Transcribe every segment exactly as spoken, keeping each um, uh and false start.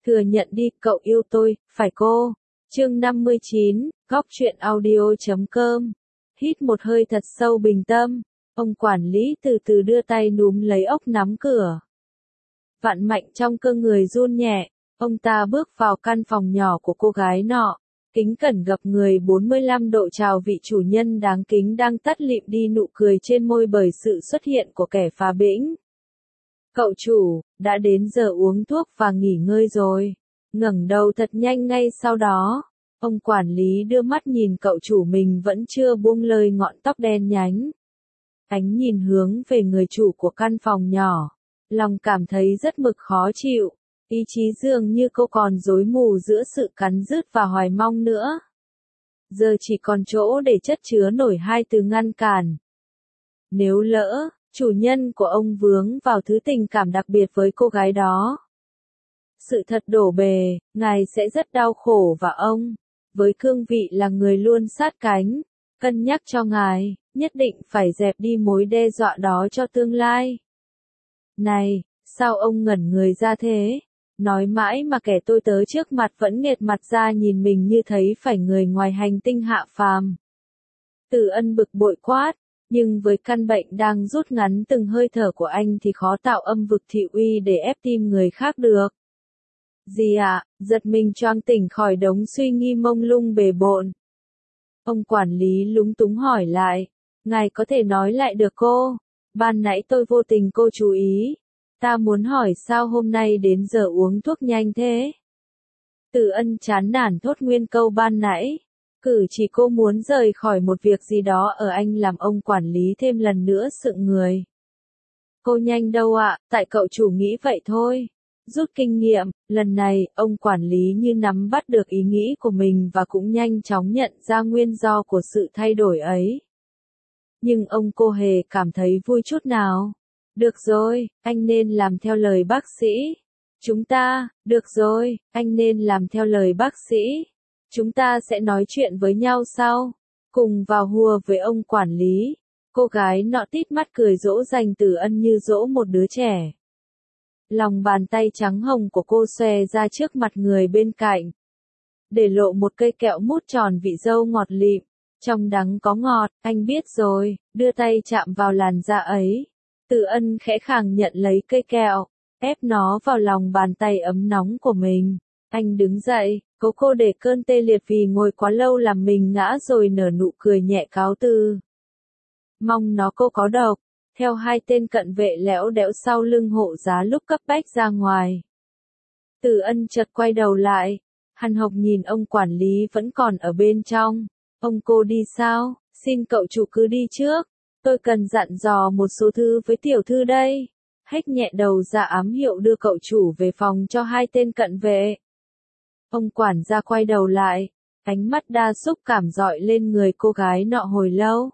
Thừa nhận đi, cậu yêu tôi, phải cô. Chương năm mươi chín, góc truyện audio chấm com. Hít một hơi thật sâu bình tâm, ông quản lý từ từ đưa tay núm lấy ốc nắm cửa. Vạn mạnh trong cơ người run nhẹ, ông ta bước vào căn phòng nhỏ của cô gái nọ, kính cẩn gập người bốn mươi lăm độ chào vị chủ nhân đáng kính đang tắt lịm đi nụ cười trên môi bởi sự xuất hiện của kẻ phá bĩnh. Cậu chủ, đã đến giờ uống thuốc và nghỉ ngơi rồi. Ngẩng đầu thật nhanh ngay sau đó, ông quản lý đưa mắt nhìn cậu chủ mình vẫn chưa buông lời ngọn tóc đen nhánh. Ánh nhìn hướng về người chủ của căn phòng nhỏ, lòng cảm thấy rất mực khó chịu, ý chí dường như cô còn rối mù giữa sự cắn rứt và hoài mong nữa. Giờ chỉ còn chỗ để chất chứa nổi hai từ ngăn cản. Nếu lỡ, chủ nhân của ông vướng vào thứ tình cảm đặc biệt với cô gái đó, sự thật đổ bề, ngài sẽ rất đau khổ và ông, với cương vị là người luôn sát cánh, cân nhắc cho ngài, nhất định phải dẹp đi mối đe dọa đó cho tương lai. Này, sao ông ngẩn người ra thế? Nói mãi mà kẻ tôi tớ trước mặt vẫn nghệt mặt ra nhìn mình như thấy phải người ngoài hành tinh hạ phàm. Từ Ân bực bội quát, nhưng với căn bệnh đang rút ngắn từng hơi thở của anh thì khó tạo âm vực thị uy để ép tim người khác được. Gì ạ? À? Giật mình choang tỉnh khỏi đống suy nghi mông lung bề bộn. Ông quản lý lúng túng hỏi lại, ngài có thể nói lại được cô? Ban nãy tôi vô tình cô chú ý. Ta muốn hỏi sao hôm nay đến giờ uống thuốc nhanh thế? Từ Ân chán nản thốt nguyên câu ban nãy. Cử chỉ cô muốn rời khỏi một việc gì đó ở anh làm ông quản lý thêm lần nữa sượng người. Cô nhanh đâu ạ, à, tại cậu chủ nghĩ vậy thôi. Rút kinh nghiệm, lần này, ông quản lý như nắm bắt được ý nghĩ của mình và cũng nhanh chóng nhận ra nguyên do của sự thay đổi ấy. Nhưng ông cô hề cảm thấy vui chút nào. Được rồi, anh nên làm theo lời bác sĩ. Chúng ta, được rồi, anh nên làm theo lời bác sĩ. Chúng ta sẽ nói chuyện với nhau sau. Cùng vào hùa với ông quản lý. Cô gái nọ tít mắt cười dỗ dành Từ Ân như dỗ một đứa trẻ. Lòng bàn tay trắng hồng của cô xòe ra trước mặt người bên cạnh. Để lộ một cây kẹo mút tròn vị dâu ngọt lịm. Trong đắng có ngọt, anh biết rồi, đưa tay chạm vào làn da ấy. Từ Ân khẽ khàng nhận lấy cây kẹo, ép nó vào lòng bàn tay ấm nóng của mình. Anh đứng dậy, cố cô để cơn tê liệt vì ngồi quá lâu làm mình ngã rồi nở nụ cười nhẹ cáo từ. Mong nó cô có độc, theo hai tên cận vệ lẽo đẽo sau lưng hộ giá lúc cấp bách ra ngoài. Từ Ân chợt quay đầu lại, hằn học nhìn ông quản lý vẫn còn ở bên trong. Ông cô đi sao? Xin cậu chủ cứ đi trước. Tôi cần dặn dò một số thứ với tiểu thư đây. Hách nhẹ đầu ra ám hiệu đưa cậu chủ về phòng cho hai tên cận vệ. Ông quản gia quay đầu lại, ánh mắt đa xúc cảm dọi lên người cô gái nọ hồi lâu.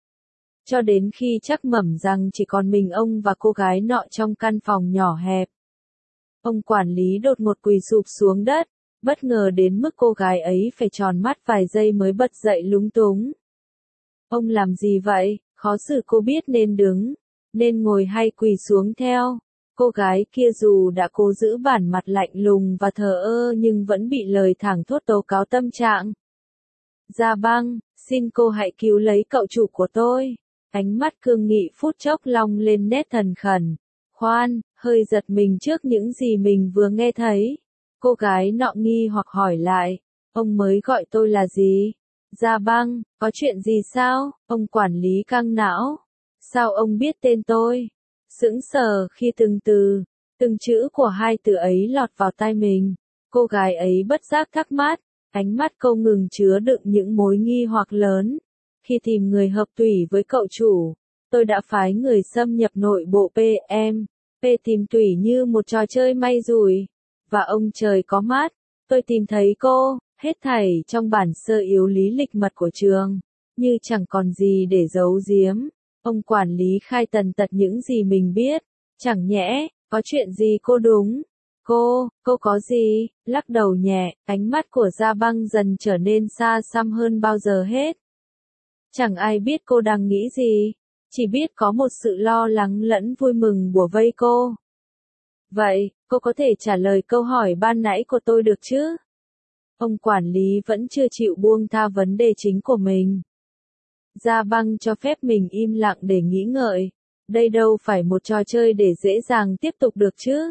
Cho đến khi chắc mẩm rằng chỉ còn mình ông và cô gái nọ trong căn phòng nhỏ hẹp. Ông quản lý đột ngột quỳ sụp xuống đất, bất ngờ đến mức cô gái ấy phải tròn mắt vài giây mới bật dậy lúng túng. Ông làm gì vậy? Khó xử cô biết nên đứng, nên ngồi hay quỳ xuống theo. Cô gái kia dù đã cố giữ bản mặt lạnh lùng và thờ ơ nhưng vẫn bị lời thẳng thốt tố cáo tâm trạng. Gia Băng, xin cô hãy cứu lấy cậu chủ của tôi. Ánh mắt cương nghị phút chốc long lên nét thần khẩn. Khoan, hơi giật mình trước những gì mình vừa nghe thấy. Cô gái nọ nghi hoặc hỏi lại, ông mới gọi tôi là gì? Gia Băng, có chuyện gì sao? Ông quản lý căng não. Sao ông biết tên tôi? Sững sờ khi từng từ, từng chữ của hai từ ấy lọt vào tai mình. Cô gái ấy bất giác thắc mắc, ánh mắt cô ngừng chứa đựng những mối nghi hoặc lớn. Khi tìm người hợp tủy với cậu chủ, tôi đã phái người xâm nhập nội bộ pê em, P tìm tủy như một trò chơi may rủi. Và ông trời có mắt, tôi tìm thấy cô, hết thảy trong bản sơ yếu lý lịch mật của trường, như chẳng còn gì để giấu giếm. Ông quản lý khai tần tật những gì mình biết, chẳng nhẽ, có chuyện gì cô đúng? Cô, cô có gì? Lắc đầu nhẹ, ánh mắt của Gia Băng dần trở nên xa xăm hơn bao giờ hết. Chẳng ai biết cô đang nghĩ gì, chỉ biết có một sự lo lắng lẫn vui mừng bủa vây cô. Vậy, cô có thể trả lời câu hỏi ban nãy của tôi được chứ? Ông quản lý vẫn chưa chịu buông tha vấn đề chính của mình. Gia Băng cho phép mình im lặng để nghĩ ngợi. Đây đâu phải một trò chơi để dễ dàng tiếp tục được chứ.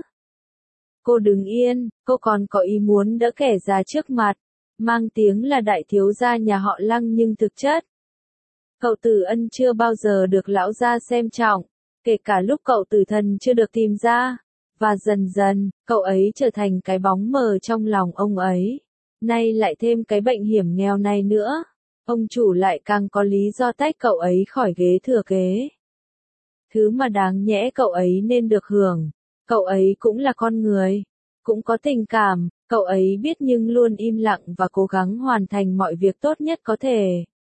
Cô đứng yên, cô còn có ý muốn đỡ kẻ già trước mặt, mang tiếng là đại thiếu gia nhà họ Lăng nhưng thực chất. Cậu Tử Ân chưa bao giờ được lão gia xem trọng, kể cả lúc cậu Tử Thần chưa được tìm ra. Và dần dần, cậu ấy trở thành cái bóng mờ trong lòng ông ấy. Nay lại thêm cái bệnh hiểm nghèo này nữa. Ông chủ lại càng có lý do tách cậu ấy khỏi ghế thừa kế. Thứ mà đáng nhẽ cậu ấy nên được hưởng. Cậu ấy cũng là con người, cũng có tình cảm, cậu ấy biết nhưng luôn im lặng và cố gắng hoàn thành mọi việc tốt nhất có thể.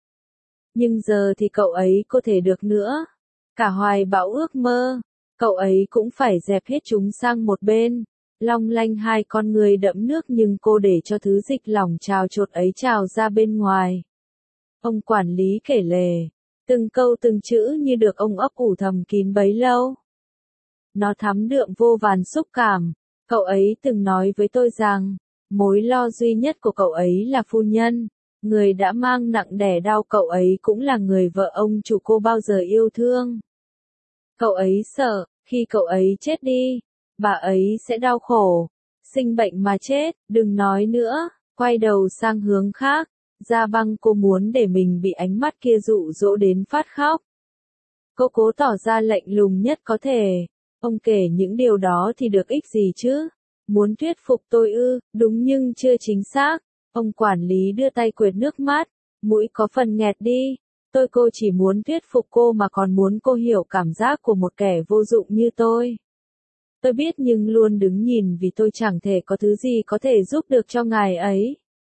Nhưng giờ thì cậu ấy có thể được nữa. Cả hoài bão ước mơ, cậu ấy cũng phải dẹp hết chúng sang một bên. Long lanh hai con người đẫm nước nhưng cô để cho thứ dịch lỏng trào trột ấy trào ra bên ngoài. Ông quản lý kể lể, từng câu từng chữ như được ông ấp ủ thầm kín bấy lâu. Nó thắm đượm vô vàn xúc cảm. Cậu ấy từng nói với tôi rằng, mối lo duy nhất của cậu ấy là phu nhân. Người đã mang nặng đẻ đau cậu ấy cũng là người vợ ông chủ cô bao giờ yêu thương. Cậu ấy sợ, khi cậu ấy chết đi, bà ấy sẽ đau khổ, sinh bệnh mà chết, đừng nói nữa, quay đầu sang hướng khác. Gia Băng cô muốn để mình bị ánh mắt kia dụ dỗ đến phát khóc. Cô cố tỏ ra lạnh lùng nhất có thể. Ông kể những điều đó thì được ích gì chứ? Muốn thuyết phục tôi ư, đúng nhưng chưa chính xác. Ông quản lý đưa tay quệt nước mắt, mũi có phần nghẹt đi. Tôi cô chỉ muốn thuyết phục cô mà còn muốn cô hiểu cảm giác của một kẻ vô dụng như tôi. Tôi biết nhưng luôn đứng nhìn vì tôi chẳng thể có thứ gì có thể giúp được cho ngài ấy.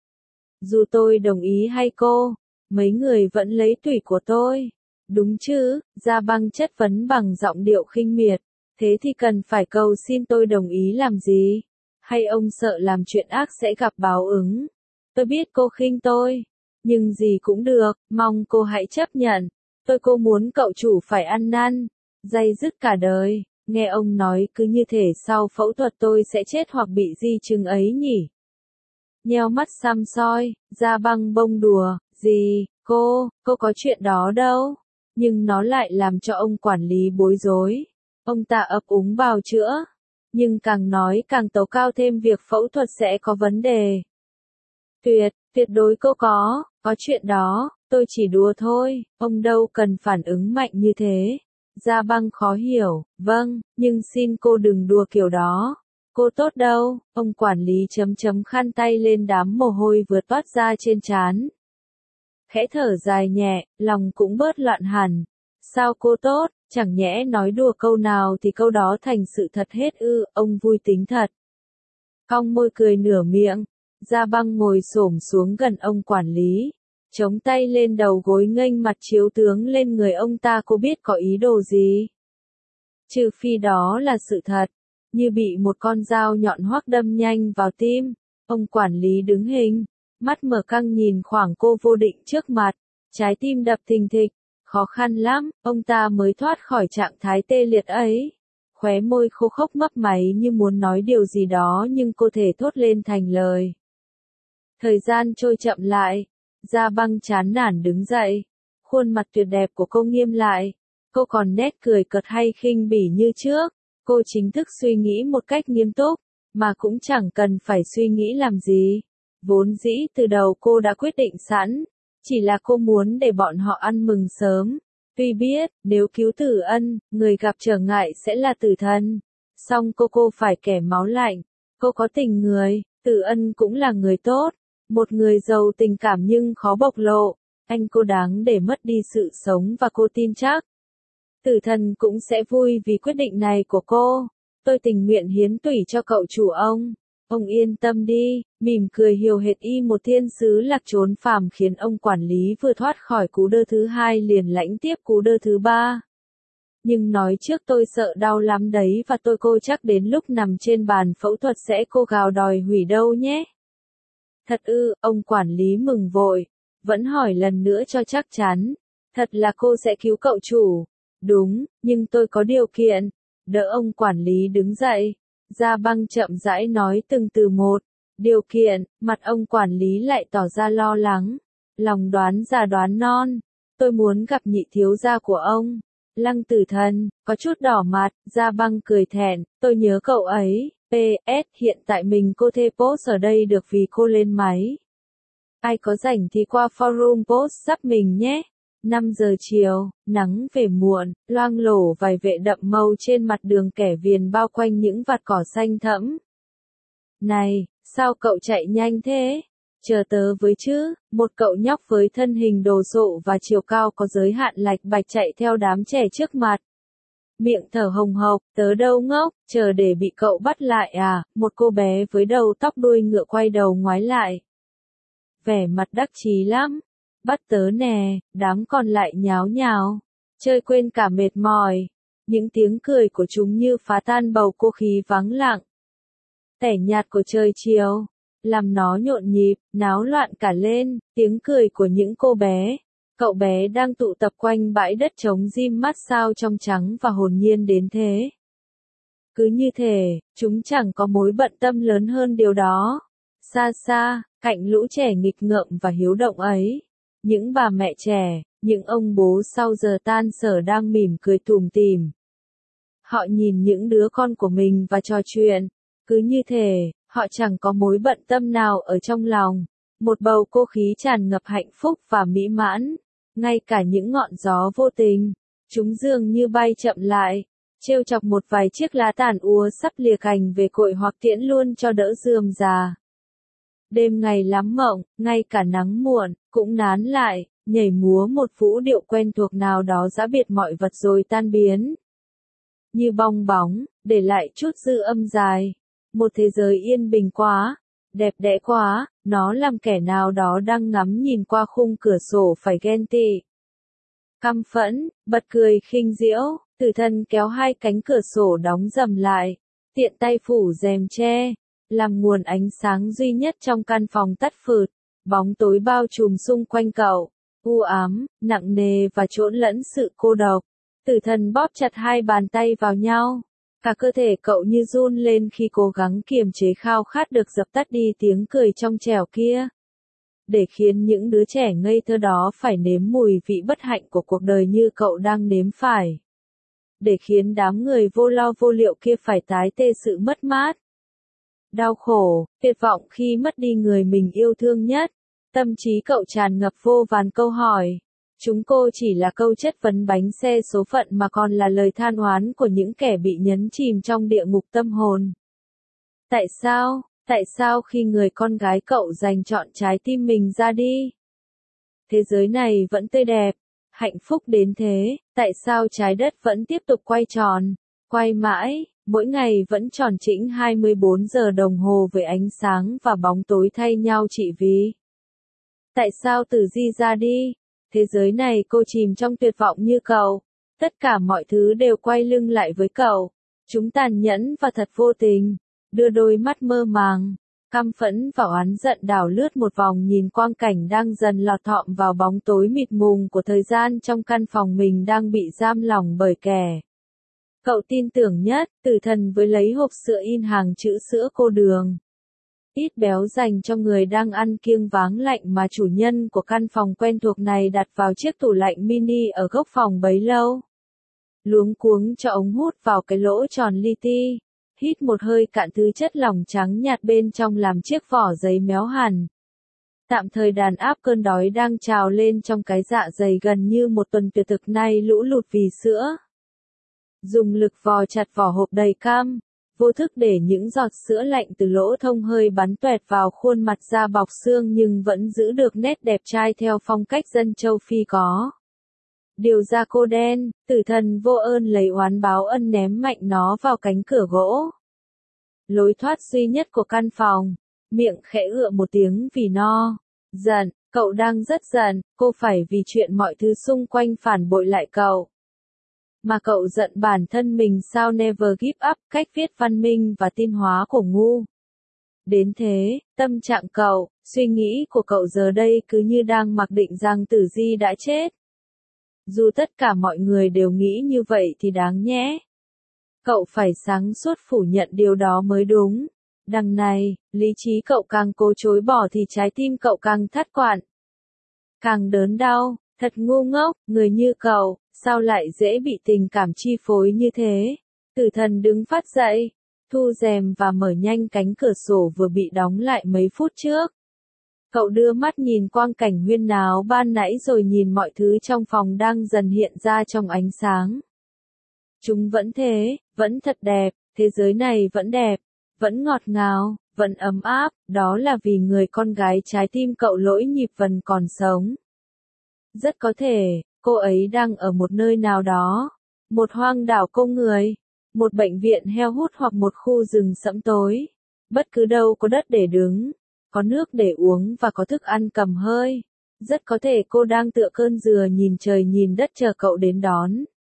Dù tôi đồng ý hay cô, mấy người vẫn lấy tủy của tôi. Đúng chứ, Gia Băng chất vấn bằng giọng điệu khinh miệt. Thế thì cần phải cầu xin tôi đồng ý làm gì? Hay ông sợ làm chuyện ác sẽ gặp báo ứng? Tôi biết cô khinh tôi, nhưng gì cũng được, mong cô hãy chấp nhận. Tôi cô muốn cậu chủ phải ăn năn, day dứt cả đời. Nghe ông nói cứ như thể sau phẫu thuật tôi sẽ chết hoặc bị di chứng ấy nhỉ? Nheo mắt săm soi, Gia Băng bông đùa, gì, cô, cô có chuyện đó đâu. Nhưng nó lại làm cho ông quản lý bối rối. Ông ta ấp úng bào chữa, nhưng càng nói càng tấu cao thêm việc phẫu thuật sẽ có vấn đề. Tuyệt, tuyệt đối cô có, có chuyện đó, tôi chỉ đùa thôi, ông đâu cần phản ứng mạnh như thế. Gia Băng khó hiểu, vâng, nhưng xin cô đừng đùa kiểu đó. Cô tốt đâu, ông quản lý chấm chấm khăn tay lên đám mồ hôi vừa toát ra trên trán. Khẽ thở dài nhẹ, lòng cũng bớt loạn hẳn. Sao cô tốt, chẳng nhẽ nói đùa câu nào thì câu đó thành sự thật hết ư, ông vui tính thật. Cong môi cười nửa miệng, Gia Băng ngồi xổm xuống gần ông quản lý, chống tay lên đầu gối nghênh mặt chiếu tướng lên người ông ta. Cô biết có ý đồ gì? Trừ phi đó là sự thật, như bị một con dao nhọn hoắc đâm nhanh vào tim. Ông quản lý đứng hình, mắt mở căng nhìn khoảng cô vô định trước mặt, trái tim đập thình thịch. Khó khăn lắm, ông ta mới thoát khỏi trạng thái tê liệt ấy. Khóe môi khô khốc mấp máy như muốn nói điều gì đó nhưng cô thể thốt lên thành lời. Thời gian trôi chậm lại, Gia Băng chán nản đứng dậy. Khuôn mặt tuyệt đẹp của cô nghiêm lại. Cô còn nét cười cợt hay khinh bỉ như trước. Cô chính thức suy nghĩ một cách nghiêm túc, mà cũng chẳng cần phải suy nghĩ làm gì. Vốn dĩ từ đầu cô đã quyết định sẵn. Chỉ là cô muốn để bọn họ ăn mừng sớm. Tuy biết, nếu cứu Tử Ân, người gặp trở ngại sẽ là Tử Thần. Song cô cô phải kẻ máu lạnh. Cô có tình người, Tử Ân cũng là người tốt. Một người giàu tình cảm nhưng khó bộc lộ. Anh cô đáng để mất đi sự sống và cô tin chắc. Tử Thần cũng sẽ vui vì quyết định này của cô. Tôi tình nguyện hiến tủy cho cậu chủ ông. Ông yên tâm đi, mỉm cười hiều hệt y một thiên sứ lạc trốn phàm khiến ông quản lý vừa thoát khỏi cú đơ thứ hai liền lãnh tiếp cú đơ thứ ba. Nhưng nói trước tôi sợ đau lắm đấy và tôi cô chắc đến lúc nằm trên bàn phẫu thuật sẽ cô gào đòi hủy đâu nhé. Thật ư, ông quản lý mừng vội, vẫn hỏi lần nữa cho chắc chắn. Thật là cô sẽ cứu cậu chủ. Đúng, nhưng tôi có điều kiện. Đỡ ông quản lý đứng dậy. Gia Băng chậm rãi nói từng từ một. Điều kiện, mặt ông quản lý lại tỏ ra lo lắng. Lòng đoán già đoán non. Tôi muốn gặp nhị thiếu gia của ông. Lăng Tử Thần, có chút đỏ mặt, Gia Băng cười thẹn, tôi nhớ cậu ấy. pê ét hiện tại mình cô thê post ở đây được vì cô lên máy. Ai có rảnh thì qua forum post giúp mình nhé. năm giờ chiều, nắng về muộn, loang lổ vài vệ đậm màu trên mặt đường kẻ viền bao quanh những vạt cỏ xanh thẫm. Này, sao cậu chạy nhanh thế? Chờ tớ với chứ, một cậu nhóc với thân hình đồ sộ và chiều cao có giới hạn lạch bạch chạy theo đám trẻ trước mặt. Miệng thở hồng hộc, tớ đâu ngốc, chờ để bị cậu bắt lại à, một cô bé với đầu tóc đuôi ngựa quay đầu ngoái lại. Vẻ mặt đắc chí lắm. Bắt tớ nè, đám còn lại nháo nhào. Chơi quên cả mệt mỏi. Những tiếng cười của chúng như phá tan bầu không khí vắng lặng. Tẻ nhạt của trời chiều, làm nó nhộn nhịp, náo loạn cả lên, tiếng cười của những cô bé. Cậu bé đang tụ tập quanh bãi đất trống rim mắt sao trong trắng và hồn nhiên đến thế. Cứ như thể, chúng chẳng có mối bận tâm lớn hơn điều đó. Xa xa, cạnh lũ trẻ nghịch ngợm và hiếu động ấy. Những bà mẹ trẻ, những ông bố sau giờ tan sở đang mỉm cười tủm tỉm. Họ nhìn những đứa con của mình và trò chuyện. Cứ như thể, họ chẳng có mối bận tâm nào ở trong lòng. Một bầu không khí tràn ngập hạnh phúc và mỹ mãn. Ngay cả những ngọn gió vô tình, chúng dường như bay chậm lại, trêu chọc một vài chiếc lá tàn úa sắp lìa cành về cội hoặc tiễn luôn cho đỡ rườm rà. Đêm ngày lắm mộng, ngay cả nắng muộn, cũng nán lại, nhảy múa một vũ điệu quen thuộc nào đó giã biệt mọi vật rồi tan biến. Như bong bóng, để lại chút dư âm dài. Một thế giới yên bình quá, đẹp đẽ quá, nó làm kẻ nào đó đang ngắm nhìn qua khung cửa sổ phải ghen tị. Căm phẫn, bật cười khinh diễu, Tử Thần kéo hai cánh cửa sổ đóng dầm lại, tiện tay phủ rèm che, làm nguồn ánh sáng duy nhất trong căn phòng tắt phượt, bóng tối bao trùm xung quanh cậu, u ám, nặng nề và trộn lẫn sự cô độc. Tử Thần bóp chặt hai bàn tay vào nhau. Cả cơ thể cậu như run lên khi cố gắng kiềm chế khao khát được dập tắt đi tiếng cười trong trẻo kia. Để khiến những đứa trẻ ngây thơ đó phải nếm mùi vị bất hạnh của cuộc đời như cậu đang nếm phải. Để khiến đám người vô lo vô liệu kia phải tái tê sự mất mát. Đau khổ, tuyệt vọng khi mất đi người mình yêu thương nhất. Tâm trí cậu tràn ngập vô vàn câu hỏi. Chúng cô chỉ là câu chất vấn bánh xe số phận mà còn là lời than oán của những kẻ bị nhấn chìm trong địa ngục tâm hồn. Tại sao, tại sao khi người con gái cậu dành trọn trái tim mình ra đi? Thế giới này vẫn tươi đẹp, hạnh phúc đến thế, tại sao trái đất vẫn tiếp tục quay tròn, quay mãi, mỗi ngày vẫn tròn chỉnh hai mươi bốn giờ đồng hồ với ánh sáng và bóng tối thay nhau trị vì? Tại sao Tử Di ra đi? Thế giới này cô chìm trong tuyệt vọng như cậu. Tất cả mọi thứ đều quay lưng lại với cậu. Chúng tàn nhẫn và thật vô tình. Đưa đôi mắt mơ màng, căm phẫn và oán giận đảo lướt một vòng nhìn quang cảnh đang dần lọt thỏm vào bóng tối mịt mùng của thời gian trong căn phòng mình đang bị giam lỏng bởi kẻ. Cậu tin tưởng nhất, Tử Thần với lấy hộp sữa in hàng chữ sữa cô đường. Ít béo dành cho người đang ăn kiêng váng lạnh mà chủ nhân của căn phòng quen thuộc này đặt vào chiếc tủ lạnh mini ở góc phòng bấy lâu. Luống cuống cho ống hút vào cái lỗ tròn li ti, hít một hơi cạn thứ chất lỏng trắng nhạt bên trong làm chiếc vỏ giấy méo hẳn. Tạm thời đàn áp cơn đói đang trào lên trong cái dạ dày gần như một tuần tuyệt thực nay lũ lụt vì sữa. Dùng lực vò chặt vỏ hộp đầy cam. Vô thức để những giọt sữa lạnh từ lỗ thông hơi bắn toẹt vào khuôn mặt da bọc xương nhưng vẫn giữ được nét đẹp trai theo phong cách dân châu Phi có. Điều ra cô đen, Tử Thần vô ơn lấy oán báo ân ném mạnh nó vào cánh cửa gỗ. Lối thoát duy nhất của căn phòng, miệng khẽ ựa một tiếng vì no. Giận, cậu đang rất giận, cô phải vì chuyện mọi thứ xung quanh phản bội lại cậu. Mà cậu giận bản thân mình sao never give up, cách viết văn minh và tin hóa của ngu. Đến thế, tâm trạng cậu, suy nghĩ của cậu giờ đây cứ như đang mặc định rằng Tử Di đã chết. Dù tất cả mọi người đều nghĩ như vậy thì đáng nhẽ. Cậu phải sáng suốt phủ nhận điều đó mới đúng. Đằng này, lý trí cậu càng cố chối bỏ thì trái tim cậu càng thắt quặn. Càng đớn đau, thật ngu ngốc, người như cậu, sao lại dễ bị tình cảm chi phối như thế? Tử thần đứng phát dậy, thu rèm và mở nhanh cánh cửa sổ vừa bị đóng lại mấy phút trước. Cậu đưa mắt nhìn quang cảnh huyên náo ban nãy rồi nhìn mọi thứ trong phòng đang dần hiện ra trong ánh sáng. Chúng vẫn thế, vẫn thật đẹp, thế giới này vẫn đẹp, vẫn ngọt ngào, vẫn ấm áp, đó là vì người con gái trái tim cậu lỗi nhịp vẫn còn sống. Rất có thể, cô ấy đang ở một nơi nào đó, một hoang đảo không người, một bệnh viện heo hút hoặc một khu rừng sẫm tối. Bất cứ đâu có đất để đứng, có nước để uống và có thức ăn cầm hơi. Rất có thể cô đang tựa cơn dừa nhìn trời nhìn đất chờ cậu đến đón.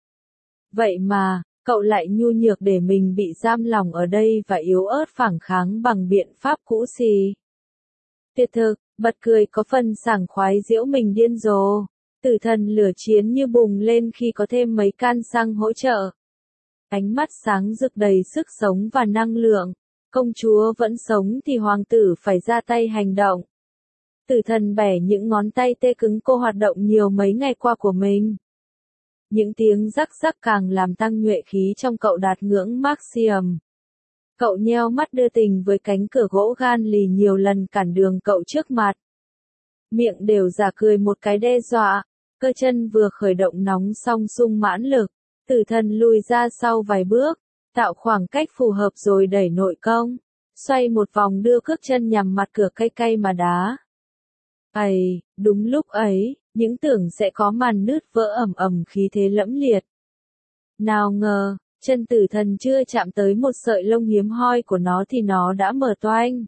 Vậy mà, cậu lại nhu nhược để mình bị giam lòng ở đây và yếu ớt phản kháng bằng biện pháp cũ xì. Tuyệt thực, bật cười có phần sảng khoái giễu mình điên rồ. Tử thần lửa chiến như bùng lên khi có thêm mấy can xăng hỗ trợ. Ánh mắt sáng rực đầy sức sống và năng lượng. Công chúa vẫn sống thì hoàng tử phải ra tay hành động. Tử thần bẻ những ngón tay tê cứng cô hoạt động nhiều mấy ngày qua của mình. Những tiếng rắc rắc càng làm tăng nhuệ khí trong cậu đạt ngưỡng maximum. Cậu nheo mắt đưa tình với cánh cửa gỗ gan lì nhiều lần cản đường cậu trước mặt. Miệng đều giả cười một cái đe dọa, cơ chân vừa khởi động nóng xong sung mãn lực. Tử thần lùi ra sau vài bước, tạo khoảng cách phù hợp rồi đẩy nội công. Xoay một vòng đưa cước chân nhằm mặt cửa cay cay mà đá. Ây, đúng lúc ấy, những tưởng sẽ có màn nứt vỡ ầm ầm khí thế lẫm liệt. Nào ngờ, chân tử thần chưa chạm tới một sợi lông hiếm hoi của nó thì nó đã mở toang.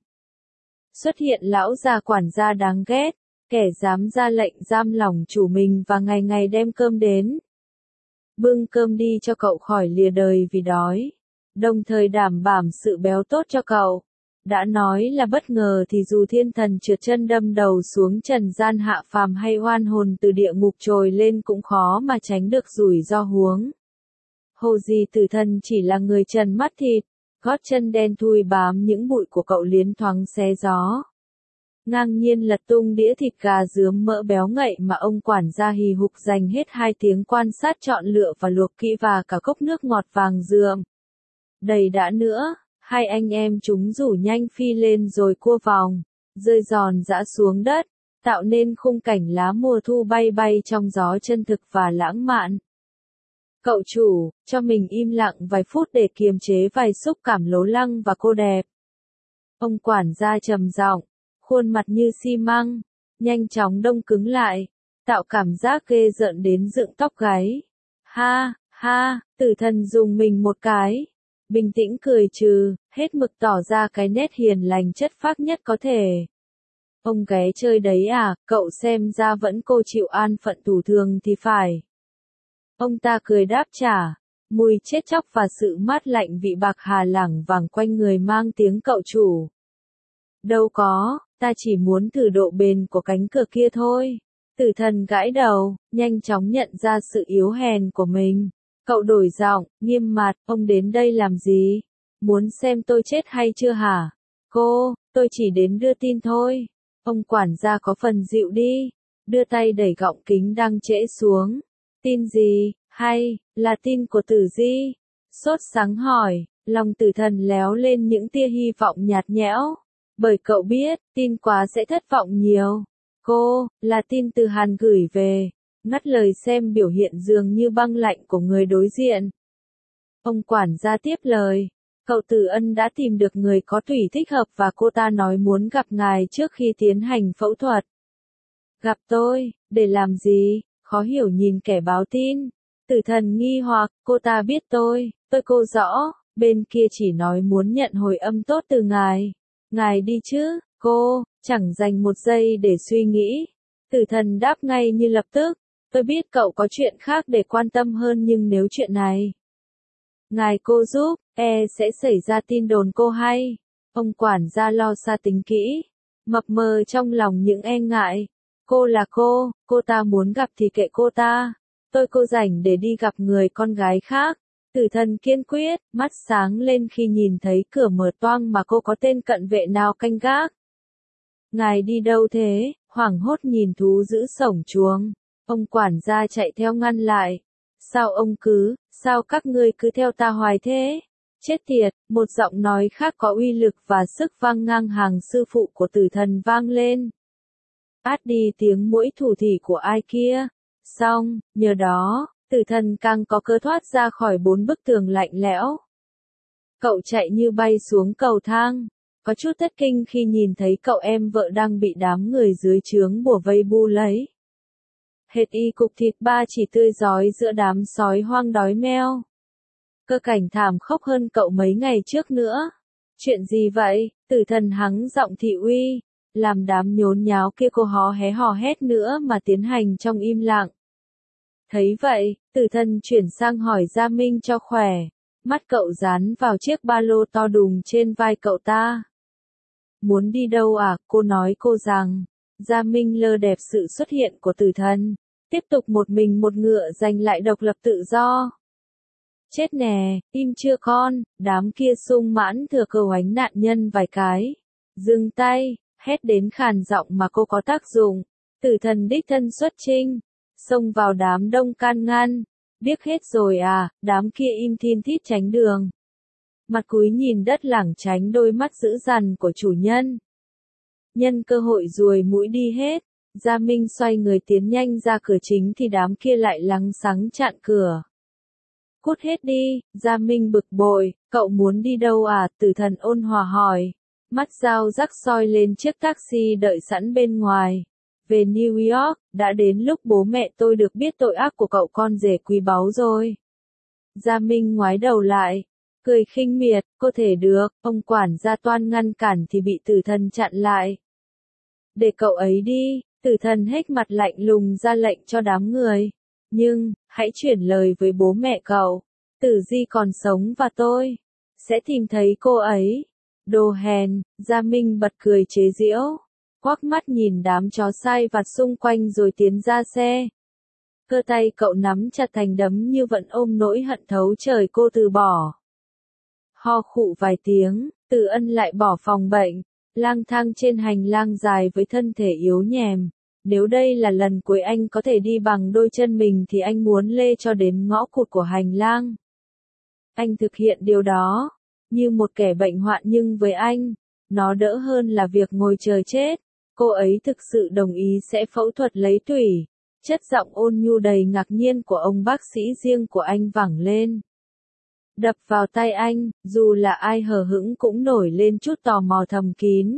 Xuất hiện lão già quản gia đáng ghét, kẻ dám ra lệnh giam lòng chủ mình và ngày ngày đem cơm đến. Bưng cơm đi cho cậu khỏi lìa đời vì đói, đồng thời đảm bảo sự béo tốt cho cậu. Đã nói là bất ngờ thì dù thiên thần trượt chân đâm đầu xuống trần gian hạ phàm hay oan hồn từ địa ngục trồi lên cũng khó mà tránh được rủi ro huống. Hồ gì tử thần chỉ là người trần mắt thịt, gót chân đen thui bám những bụi của cậu liến thoáng xé gió. Ngang nhiên lật tung đĩa thịt gà dướm mỡ béo ngậy mà ông quản gia hì hục dành hết hai tiếng quan sát chọn lựa và luộc kỹ và cả cốc nước ngọt vàng dườm. Đầy đã nữa, hai anh em chúng rủ nhanh phi lên rồi cua vòng, rơi giòn giã xuống đất, tạo nên khung cảnh lá mùa thu bay bay trong gió chân thực và lãng mạn. Cậu chủ, cho mình im lặng vài phút để kiềm chế vài xúc cảm lố lăng và cô đẹp. Ông quản gia trầm giọng, khuôn mặt như xi măng, nhanh chóng đông cứng lại, tạo cảm giác ghê rợn đến dựng tóc gáy. Ha, ha, tử thần dùng mình một cái, bình tĩnh cười trừ, hết mực tỏ ra cái nét hiền lành chất phác nhất có thể. Ông ghé chơi đấy à, cậu xem ra vẫn cô chịu an phận tủ thường thì phải. Ông ta cười đáp trả, mùi chết chóc và sự mát lạnh vị bạc hà lẳng vàng quanh người mang tiếng cậu chủ. Đâu có, ta chỉ muốn thử độ bền của cánh cửa kia thôi. Tử thần gãi đầu, nhanh chóng nhận ra sự yếu hèn của mình. Cậu đổi giọng, nghiêm mặt, ông đến đây làm gì? Muốn xem tôi chết hay chưa hả? Cô, tôi chỉ đến đưa tin thôi. Ông quản gia có phần dịu đi, đưa tay đẩy gọng kính đang trễ xuống. Tin gì, hay, là tin của Tử Di? Sốt sáng hỏi, lòng tử thần léo lên những tia hy vọng nhạt nhẽo. Bởi cậu biết, tin quá sẽ thất vọng nhiều. Cô, là tin từ Hàn gửi về. Ngắt lời xem biểu hiện dường như băng lạnh của người đối diện. Ông quản gia tiếp lời. Cậu Tử Ân đã tìm được người có tùy thích hợp và cô ta nói muốn gặp ngài trước khi tiến hành phẫu thuật. Gặp tôi, để làm gì? Khó hiểu nhìn kẻ báo tin. Tử thần nghi hoặc, cô ta biết tôi, tôi cô rõ, bên kia chỉ nói muốn nhận hồi âm tốt từ ngài. Ngài đi chứ, cô, chẳng dành một giây để suy nghĩ. Tử thần đáp ngay như lập tức, tôi biết cậu có chuyện khác để quan tâm hơn nhưng nếu chuyện này ngài cô giúp, e sẽ xảy ra tin đồn cô hay. Ông quản gia lo xa tính kỹ, mập mờ trong lòng những e ngại. Cô là cô, cô ta muốn gặp thì kệ cô ta. Tôi cô rảnh để đi gặp người con gái khác. Tử Thần kiên quyết, mắt sáng lên khi nhìn thấy cửa mở toang mà cô có tên cận vệ nào canh gác. Ngài đi đâu thế? Hoảng hốt nhìn thú giữ sổng chuồng. Ông quản gia chạy theo ngăn lại. Sao ông cứ, sao các ngươi cứ theo ta hoài thế? Chết tiệt, một giọng nói khác có uy lực và sức vang ngang hàng sư phụ của Tử Thần vang lên. Át đi tiếng muỗi thủ thỉ của ai kia. Xong, nhờ đó, Tử Thần càng có cơ thoát ra khỏi bốn bức tường lạnh lẽo. Cậu chạy như bay xuống cầu thang, có chút thất kinh khi nhìn thấy cậu em vợ đang bị đám người dưới trướng bủa vây bu lấy. Hệt y cục thịt ba chỉ tươi rói giữa đám sói hoang đói meo. Cơ cảnh thảm khốc hơn cậu mấy ngày trước nữa. Chuyện gì vậy? Tử Thần hắng giọng thị uy, làm đám nhốn nháo kia cô hó hé hò hét nữa mà tiến hành trong im lặng. Thấy vậy, Tử Thần chuyển sang hỏi Gia Minh cho khỏe. Mắt cậu dán vào chiếc ba lô to đùng trên vai cậu ta. Muốn đi đâu à? Cô nói cô rằng. Gia Minh lơ đẹp sự xuất hiện của Tử Thần. Tiếp tục một mình một ngựa giành lại độc lập tự do. Chết nè, im chưa con, đám kia sung mãn thừa cơ oánh nạn nhân vài cái. Dừng tay, hét đến khàn giọng mà cô có tác dụng. Tử Thần đích thân xuất chinh, xông vào đám đông can ngăn. Biết hết rồi à, đám kia im thiên thít tránh đường. Mặt cúi nhìn đất lảng tránh đôi mắt dữ dằn của chủ nhân. Nhân cơ hội ruồi mũi đi hết, Gia Minh xoay người tiến nhanh ra cửa chính thì đám kia lại lắng sắng chặn cửa. Cút hết đi, Gia Minh bực bội, cậu muốn đi đâu à? Tử Thần ôn hòa hỏi. Mắt dao rắc soi lên chiếc taxi đợi sẵn bên ngoài. Về New York, đã đến lúc bố mẹ tôi được biết tội ác của cậu con rể quý báu rồi. Gia Minh ngoái đầu lại, cười khinh miệt, có thể được, ông quản gia toan ngăn cản thì bị Tử Thần chặn lại. Để cậu ấy đi, Tử Thần hếch mặt lạnh lùng ra lệnh cho đám người. Nhưng, hãy chuyển lời với bố mẹ cậu. Tử Di còn sống và tôi sẽ tìm thấy cô ấy. Đồ hèn, Gia Minh bật cười chế giễu. Quắc mắt nhìn đám chó sai vặt xung quanh rồi tiến ra xe. Cơ tay cậu nắm chặt thành đấm như vẫn ôm nỗi hận thấu trời cô từ bỏ. Ho khụ vài tiếng, Từ Ân lại bỏ phòng bệnh, lang thang trên hành lang dài với thân thể yếu nhèm. Nếu đây là lần cuối anh có thể đi bằng đôi chân mình thì anh muốn lê cho đến ngõ cụt của hành lang. Anh thực hiện điều đó, như một kẻ bệnh hoạn nhưng với anh, nó đỡ hơn là việc ngồi chờ chết. Cô ấy thực sự đồng ý sẽ phẫu thuật lấy tủy. Chất giọng ôn nhu đầy ngạc nhiên của ông bác sĩ riêng của anh vẳng lên. Đập vào tay anh, dù là ai hờ hững cũng nổi lên chút tò mò thầm kín.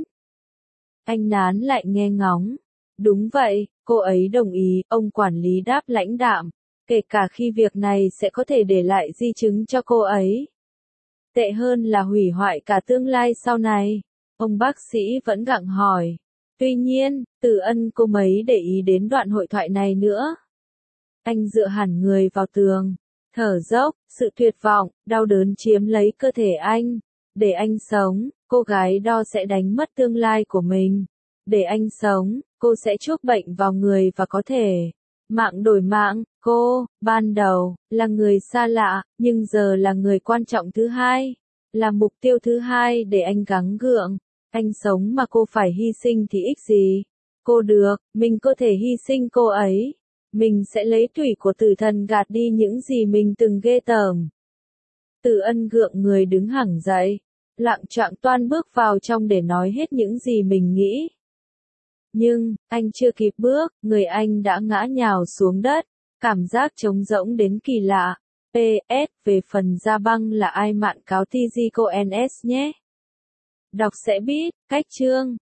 Anh nán lại nghe ngóng. Đúng vậy, cô ấy đồng ý, ông quản lý đáp lãnh đạm, kể cả khi việc này sẽ có thể để lại di chứng cho cô ấy. Tệ hơn là hủy hoại cả tương lai sau này. Ông bác sĩ vẫn gặng hỏi. Tuy nhiên, Từ Ân cô mấy để ý đến đoạn hội thoại này nữa. Anh dựa hẳn người vào tường, thở dốc, sự tuyệt vọng, đau đớn chiếm lấy cơ thể anh. Để anh sống, cô gái đo sẽ đánh mất tương lai của mình. Để anh sống, cô sẽ chuốc bệnh vào người và có thể mạng đổi mạng. Cô, ban đầu, là người xa lạ, nhưng giờ là người quan trọng thứ hai. Là mục tiêu thứ hai để anh gắng gượng. Anh sống mà cô phải hy sinh thì ích gì? Cô được, mình có thể hy sinh cô ấy. Mình sẽ lấy tủy của Tử Thần gạt đi những gì mình từng ghê tởm. Từ Ân gượng người đứng hẳn dậy, loạng choạng toan bước vào trong để nói hết những gì mình nghĩ. Nhưng, anh chưa kịp bước, người anh đã ngã nhào xuống đất, cảm giác trống rỗng đến kỳ lạ. pê ét về phần Gia Băng là ai mạn cáo Tiziko en ét nhé. Đọc sẽ biết, cách chương.